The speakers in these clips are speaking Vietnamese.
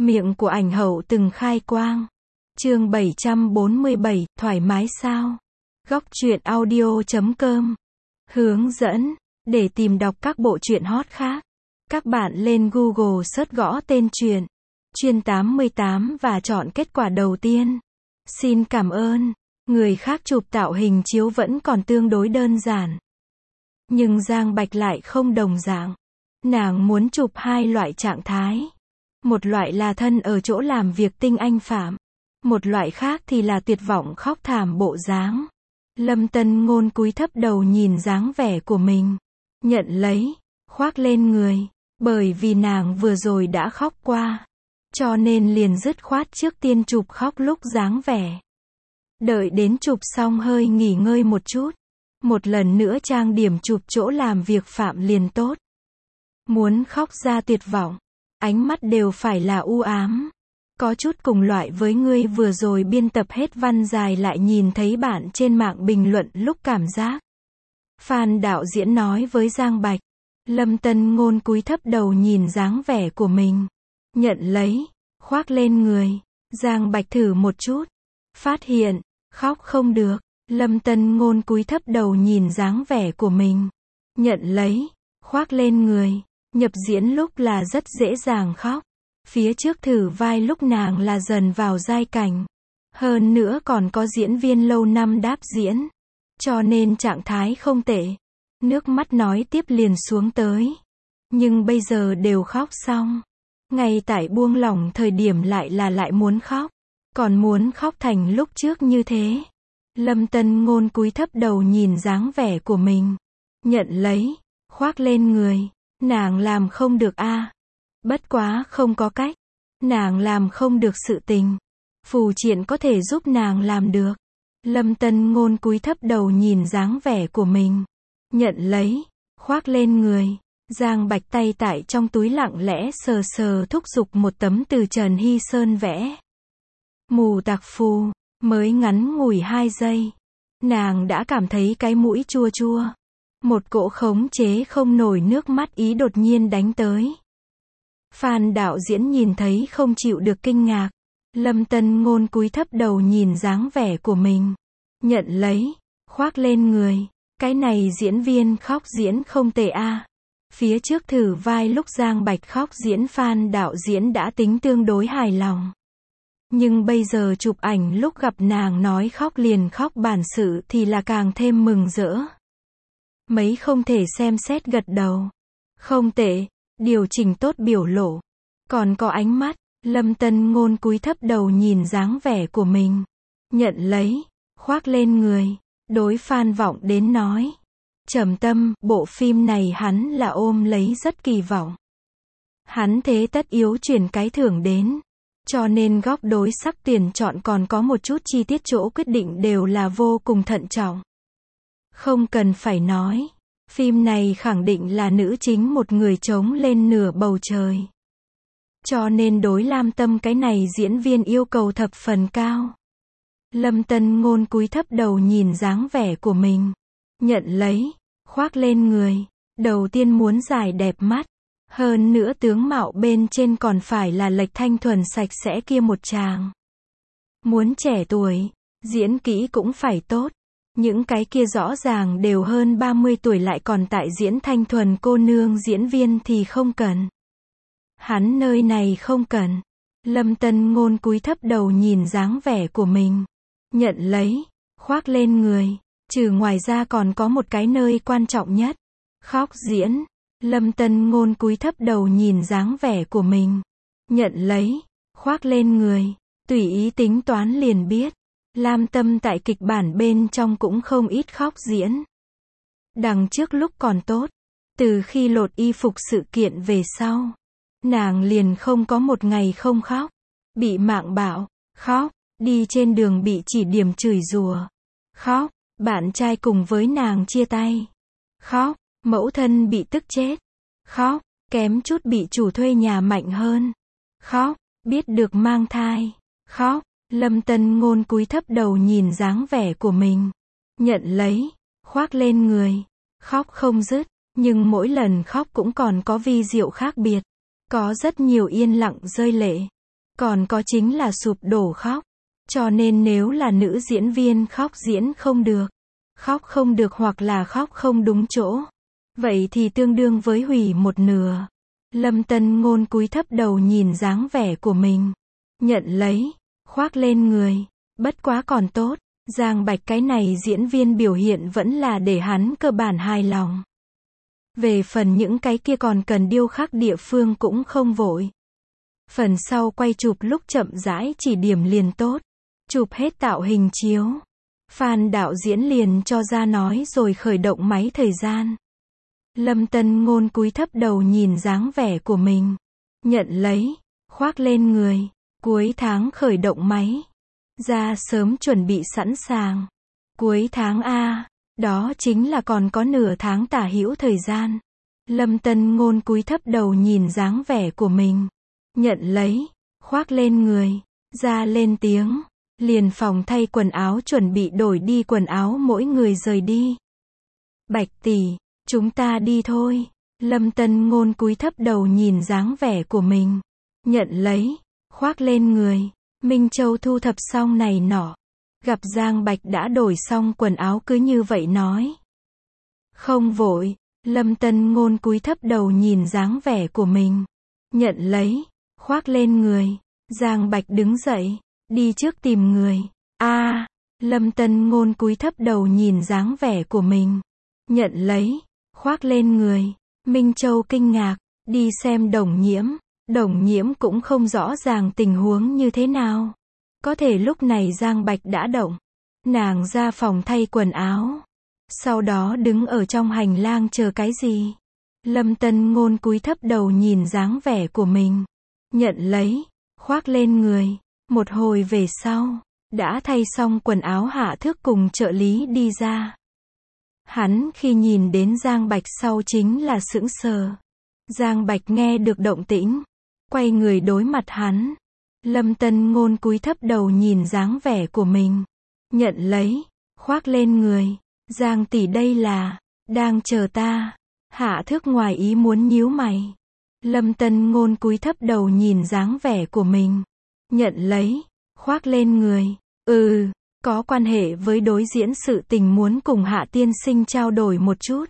Miệng của ảnh hậu từng khai quang. Chương 747, thoải mái sao? Góc truyện audio.com. Hướng dẫn. Để tìm đọc các bộ truyện hot khác, các bạn lên Google search gõ tên truyện Chuyên 88 và chọn kết quả đầu tiên. Xin cảm ơn. Người khác chụp tạo hình chiếu vẫn còn tương đối đơn giản. Nhưng Giang Bạch lại không đồng dạng. Nàng muốn chụp hai loại trạng thái. Một loại là thân ở chỗ làm việc tinh anh phạm. Một loại khác thì là tuyệt vọng khóc thảm bộ dáng. Lâm Tân Ngôn cúi thấp đầu nhìn dáng vẻ của mình. Nhận lấy, khoác lên người. Bởi vì nàng vừa rồi đã khóc qua. Cho nên liền dứt khoát trước tiên chụp khóc lúc dáng vẻ. Đợi đến chụp xong hơi nghỉ ngơi một chút. Một lần nữa trang điểm chụp chỗ làm việc phạm liền tốt. Muốn khóc ra tuyệt vọng. Ánh mắt đều phải là u ám. Có chút cùng loại với ngươi vừa rồi biên tập hết văn dài lại nhìn thấy bạn trên mạng bình luận lúc cảm giác. Phan đạo diễn nói với Giang Bạch. Lâm Tân Ngôn cúi thấp đầu nhìn dáng vẻ của mình. Nhận lấy, khoác lên người. Giang Bạch thử một chút. Phát hiện, khóc không được. Lâm Tân Ngôn cúi thấp đầu nhìn dáng vẻ của mình. Nhận lấy, khoác lên người. Nhập diễn lúc là rất dễ dàng khóc. Phía trước thử vai lúc nàng là dần vào giai cảnh. Hơn nữa còn có diễn viên lâu năm đáp diễn. Cho nên trạng thái không tệ. Nước mắt nói tiếp liền xuống tới. Nhưng bây giờ đều khóc xong. Ngay tại buông lỏng thời điểm lại muốn khóc. Còn muốn khóc thành lúc trước như thế. Lâm Tân Ngôn cúi thấp đầu nhìn dáng vẻ của mình. Nhận lấy, khoác lên người. Nàng làm không được a. Bất quá không có cách. Nàng làm không được sự tình. Phù triện có thể giúp nàng làm được. Lâm Tân Ngôn cúi thấp đầu nhìn dáng vẻ của mình. Nhận lấy, khoác lên người. Giang Bạch tay tại trong túi lặng lẽ sờ sờ thúc giục một tấm từ Trần Hy Sơn vẽ. Mù tạc phù, mới ngắn ngủi 2 giây. Nàng đã cảm thấy cái mũi chua chua. Một cỗ khống chế không nổi nước mắt ý đột nhiên đánh tới. Phan đạo diễn nhìn thấy không chịu được kinh ngạc. Lâm Tân Ngôn cúi thấp đầu nhìn dáng vẻ của mình. Nhận lấy, khoác lên người. Cái này diễn viên khóc diễn không tệ a. Phía trước thử vai lúc Giang Bạch khóc diễn Phan đạo diễn đã tính tương đối hài lòng. Nhưng bây giờ chụp ảnh lúc gặp nàng nói khóc liền khóc bản sự thì là càng thêm mừng rỡ. Mấy không thể xem xét gật đầu. Không tệ, điều chỉnh tốt biểu lộ. Còn có ánh mắt. Lâm Tân Ngôn cúi thấp đầu nhìn dáng vẻ của mình. Nhận lấy, khoác lên người. Đối Phan Vọng đến nói. Trầm tâm, bộ phim này hắn là ôm lấy rất kỳ vọng. Hắn thế tất yếu chuyển cái thưởng đến. Cho nên góc đối sắc tuyển chọn còn có một chút chi tiết chỗ quyết định đều là vô cùng thận trọng. Không cần phải nói. Phim này khẳng định là nữ chính một người trống lên nửa bầu trời. Cho nên đối Lam Tâm cái này diễn viên yêu cầu thập phần cao. Lâm Tân Ngôn cúi thấp đầu nhìn dáng vẻ của mình. Nhận lấy, khoác lên người. Đầu tiên muốn giải đẹp mắt. Hơn nữa tướng mạo bên trên còn phải là lệch thanh thuần sạch sẽ kia một tràng. Muốn trẻ tuổi, diễn kỹ cũng phải tốt. Những cái kia rõ ràng đều hơn 30 tuổi lại còn tại diễn thanh thuần cô nương diễn viên thì không cần. Hắn nơi này không cần. Lâm Tân Ngôn cúi thấp đầu nhìn dáng vẻ của mình. Nhận lấy, khoác lên người. Trừ ngoài ra còn có một cái nơi quan trọng nhất. Khóc diễn. Lâm Tân Ngôn cúi thấp đầu nhìn dáng vẻ của mình. Nhận lấy, khoác lên người. Tùy ý tính toán liền biết. Lam Tâm tại kịch bản bên trong cũng không ít khóc diễn. Đằng trước lúc còn tốt. Từ khi lột y phục sự kiện về sau. Nàng liền không có một ngày không khóc. Bị mạng bạo, khóc. Đi trên đường bị chỉ điểm chửi rủa, khóc. Bạn trai cùng với nàng chia tay, khóc. Mẫu thân bị tức chết, khóc. Kém chút bị chủ thuê nhà mạnh hơn, khóc. Biết được mang thai, khóc. Lâm Tân Ngôn cúi thấp đầu nhìn dáng vẻ của mình. Nhận lấy, khoác lên người. Khóc không dứt, nhưng mỗi lần khóc cũng còn có vi diệu khác biệt. Có rất nhiều yên lặng rơi lệ. Còn có chính là sụp đổ khóc. Cho nên nếu là nữ diễn viên khóc diễn không được, khóc không được hoặc là khóc không đúng chỗ, vậy thì tương đương với hủy một nửa. Lâm Tân Ngôn cúi thấp đầu nhìn dáng vẻ của mình. Nhận lấy, khoác lên người. Bất quá còn tốt, Giang Bạch cái này diễn viên biểu hiện vẫn là để hắn cơ bản hài lòng. Về phần những cái kia còn cần điêu khắc địa phương cũng không vội. Phần sau quay chụp lúc chậm rãi chỉ điểm liền tốt. Chụp hết tạo hình chiếu. Phan đạo diễn liền cho ra nói rồi khởi động máy thời gian. Lâm Tân Ngôn cúi thấp đầu nhìn dáng vẻ của mình. Nhận lấy, khoác lên người. Cuối tháng khởi động máy. Ra sớm chuẩn bị sẵn sàng. Cuối tháng A, đó chính là còn có nửa tháng tả hữu thời gian. Lâm Tân Ngôn cúi thấp đầu nhìn dáng vẻ của mình. Nhận lấy, khoác lên người. Ra lên tiếng. Liền phòng thay quần áo chuẩn bị đổi đi quần áo mỗi người rời đi. Bạch tỷ, chúng ta đi thôi. Lâm Tân Ngôn cúi thấp đầu nhìn dáng vẻ của mình. Nhận lấy, khoác lên người. Minh Châu thu thập xong này nọ. Gặp Giang Bạch đã đổi xong quần áo cứ như vậy nói. Không vội. Lâm Tân Ngôn cúi thấp đầu nhìn dáng vẻ của mình. Nhận lấy, khoác lên người. Giang Bạch đứng dậy. Đi trước tìm người. Lâm Tân Ngôn cúi thấp đầu nhìn dáng vẻ của mình. Nhận lấy, khoác lên người. Minh Châu kinh ngạc, đi xem Đồng Nhiễm. Đồng Nhiễm cũng không rõ ràng tình huống như thế nào. Có thể lúc này Giang Bạch đã động. Nàng ra phòng thay quần áo. Sau đó đứng ở trong hành lang chờ cái gì. Lâm Tân Ngôn cúi thấp đầu nhìn dáng vẻ của mình. Nhận lấy, khoác lên người. Một hồi về sau, đã thay xong quần áo Hạ Thước cùng trợ lý đi ra. Hắn khi nhìn đến Giang Bạch sau chính là sững sờ. Giang Bạch nghe được động tĩnh, quay người đối mặt hắn. Lâm Tân Ngôn cúi thấp đầu nhìn dáng vẻ của mình. Nhận lấy, khoác lên người. Giang tỷ đây là, đang chờ ta. Hạ Thước ngoài ý muốn nhíu mày. Lâm Tân Ngôn cúi thấp đầu nhìn dáng vẻ của mình. Nhận lấy, khoác lên người. Có quan hệ với đối diễn sự tình muốn cùng Hạ tiên sinh trao đổi một chút.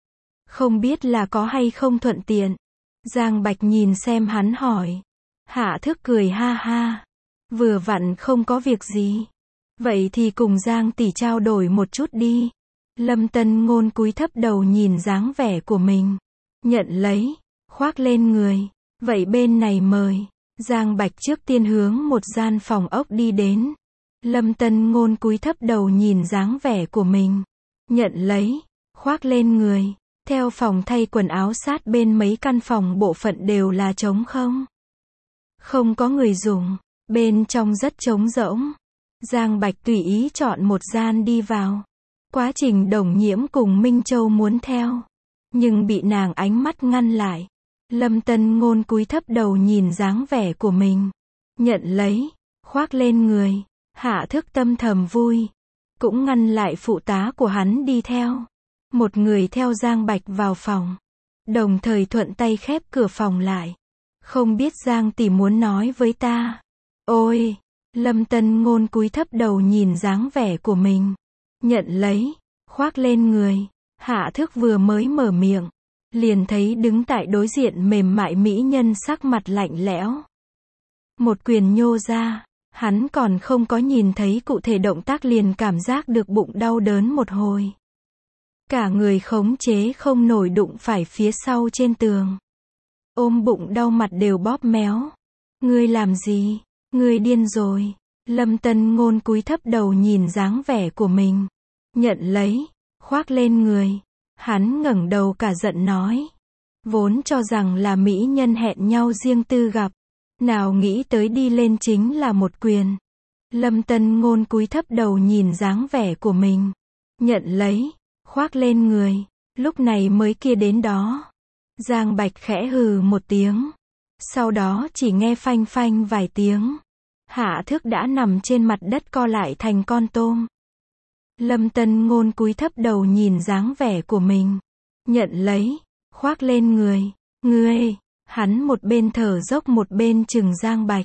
Không biết là có hay không thuận tiện. Giang Bạch nhìn xem hắn hỏi. Hạ Thước cười ha ha. Vừa vặn không có việc gì. Vậy thì cùng Giang tỷ trao đổi một chút đi. Lâm Tân Ngôn cúi thấp đầu nhìn dáng vẻ của mình. Nhận lấy, khoác lên người. Vậy bên này mời. Giang Bạch trước tiên hướng một gian phòng ốc đi đến. Lâm Tân Ngôn cúi thấp đầu nhìn dáng vẻ của mình. Nhận lấy, khoác lên người. Theo phòng thay quần áo sát bên mấy căn phòng bộ phận đều là trống không. Không có người dùng. Bên trong rất trống rỗng. Giang Bạch tùy ý chọn một gian đi vào. Quá trình Đồng Nhiễm cùng Minh Châu muốn theo. Nhưng bị nàng ánh mắt ngăn lại. Lâm Tân Ngôn cúi thấp đầu nhìn dáng vẻ của mình. Nhận lấy, khoác lên người. Hạ Thước tâm thầm vui. Cũng ngăn lại phụ tá của hắn đi theo. Một người theo Giang Bạch vào phòng. Đồng thời thuận tay khép cửa phòng lại. Không biết Giang tỷ muốn nói với ta. Ôi! Lâm Tân Ngôn cúi thấp đầu nhìn dáng vẻ của mình. Nhận lấy, khoác lên người. Hạ Thước vừa mới mở miệng. Liền thấy đứng tại đối diện mềm mại mỹ nhân sắc mặt lạnh lẽo. Một quyền nhô ra. Hắn còn không có nhìn thấy cụ thể động tác liền cảm giác được bụng đau đớn một hồi. Cả người khống chế không nổi đụng phải phía sau trên tường. Ôm bụng đau mặt đều bóp méo. Ngươi làm gì? Ngươi điên rồi. Lâm Tân Ngôn cúi thấp đầu nhìn dáng vẻ của mình. Nhận lấy, khoác lên người. Hắn ngẩng đầu cả giận nói. Vốn cho rằng là mỹ nhân hẹn nhau riêng tư gặp. Nào nghĩ tới đi lên chính là một quyền. Lâm Tân Ngôn cúi thấp đầu nhìn dáng vẻ của mình. Nhận lấy, khoác lên người. Lúc này mới kia đến đó. Giang Bạch khẽ hừ một tiếng. Sau đó chỉ nghe phanh phanh vài tiếng. Hạ Thước đã nằm trên mặt đất co lại thành con tôm. Lâm Tân Ngôn cúi thấp đầu nhìn dáng vẻ của mình. Nhận lấy, khoác lên người. Ngươi! Hắn một bên thở dốc một bên chừng Giang Bạch.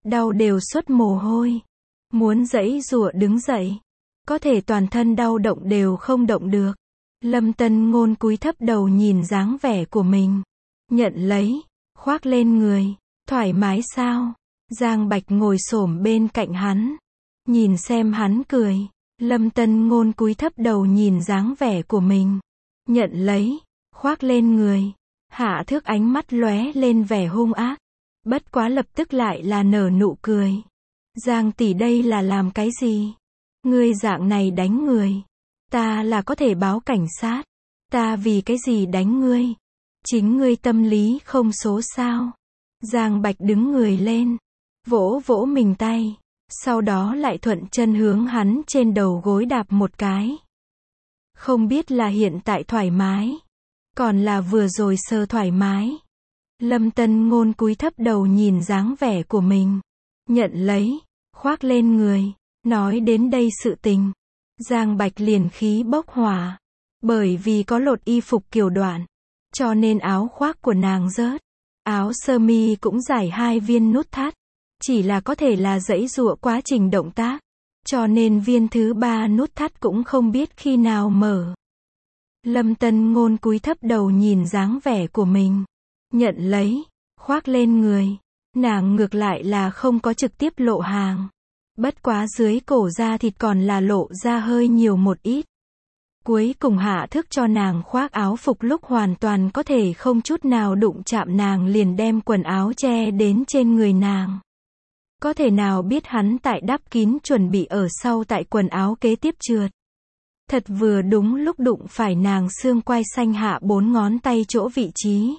đau đều xuất mồ hôi. Muốn giãy giụa đứng dậy, có thể toàn thân đau động đều không động được. Lâm Tân Ngôn cúi thấp đầu nhìn dáng vẻ của mình. Nhận lấy, khoác lên người. Thoải mái sao? Giang Bạch ngồi xổm bên cạnh hắn. Nhìn xem hắn cười. Lâm Tân Ngôn cúi thấp đầu nhìn dáng vẻ của mình. Nhận lấy, khoác lên người. Hạ Thước ánh mắt lóe lên vẻ hung ác. Bất quá lập tức lại là nở nụ cười. Giang tỷ đây là làm cái gì? Ngươi dạng này đánh người. Ta là có thể báo cảnh sát. Ta vì cái gì đánh ngươi? Chính ngươi tâm lý không số sao? Giang Bạch đứng người lên. Vỗ vỗ mình tay. Sau đó lại thuận chân hướng hắn trên đầu gối đạp một cái. Không biết là hiện tại thoải mái. Còn là vừa rồi sơ thoải mái. Lâm Tân Ngôn cúi thấp đầu nhìn dáng vẻ của mình. Nhận lấy, khoác lên người. Nói đến đây sự tình. Giang Bạch liền khí bốc hỏa. Bởi vì có lột y phục kiểu đoạn. Cho nên áo khoác của nàng rớt. Áo sơ mi cũng giải 2 viên nút thắt. Chỉ là có thể là giãy giụa quá trình động tác. Cho nên viên thứ 3 nút thắt cũng không biết khi nào mở. Lâm Tân Ngôn cúi thấp đầu nhìn dáng vẻ của mình. Nhận lấy, khoác lên người. Nàng ngược lại là không có trực tiếp lộ hàng. Bất quá dưới cổ da thịt còn là lộ ra hơi nhiều một ít. Cuối cùng Hạ Thước cho nàng khoác áo phục lúc hoàn toàn có thể không chút nào đụng chạm nàng liền đem quần áo che đến trên người nàng. Có thể nào biết hắn tại đắp kín chuẩn bị ở sau tại quần áo kế tiếp trượt. Thật vừa đúng lúc đụng phải nàng xương quai xanh hạ 4 ngón tay chỗ vị trí.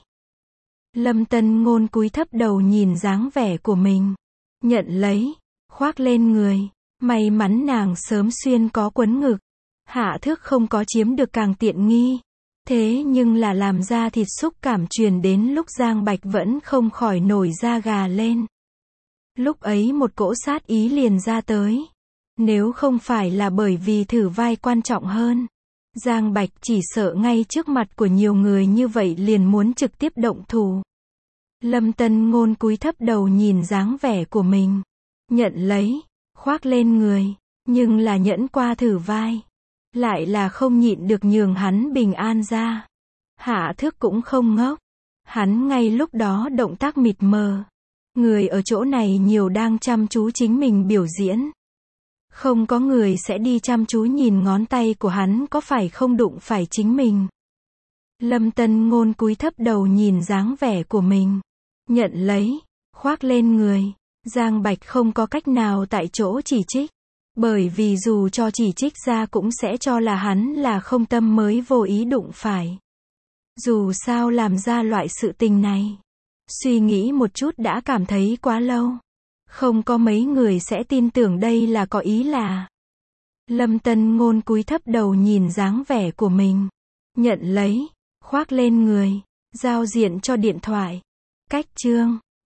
Lâm Tân Ngôn cúi thấp đầu nhìn dáng vẻ của mình. Nhận lấy, khoác lên người. May mắn nàng sớm xuyên có quấn ngực. Hạ Thước không có chiếm được càng tiện nghi. Thế nhưng là làm ra thịt xúc cảm truyền đến lúc Giang Bạch vẫn không khỏi nổi da gà lên. Lúc ấy một cỗ sát ý liền ra tới. Nếu không phải là bởi vì thử vai quan trọng hơn. Giang Bạch chỉ sợ ngay trước mặt của nhiều người như vậy liền muốn trực tiếp động thủ. Lâm Tân Ngôn cúi thấp đầu nhìn dáng vẻ của mình. Nhận lấy, khoác lên người. Nhưng là nhẫn qua thử vai. Lại là không nhịn được nhường hắn bình an ra. Hạ Thước cũng không ngốc. Hắn ngay lúc đó động tác mịt mờ. Người ở chỗ này nhiều đang chăm chú chính mình biểu diễn. Không có người sẽ đi chăm chú nhìn ngón tay của hắn có phải không đụng phải chính mình. Lâm Tân Ngôn cúi thấp đầu nhìn dáng vẻ của mình. Nhận lấy, khoác lên người. Giang Bạch không có cách nào tại chỗ chỉ trích. Bởi vì dù cho chỉ trích ra cũng sẽ cho là hắn là không tâm mới vô ý đụng phải. Dù sao làm ra loại sự tình này. Suy nghĩ một chút đã cảm thấy quá lâu. Không có mấy người sẽ tin tưởng đây là có ý là. Lâm Tân Ngôn cúi thấp đầu nhìn dáng vẻ của mình. Nhận lấy, khoác lên người. Giao diện cho điện thoại. Cách chương.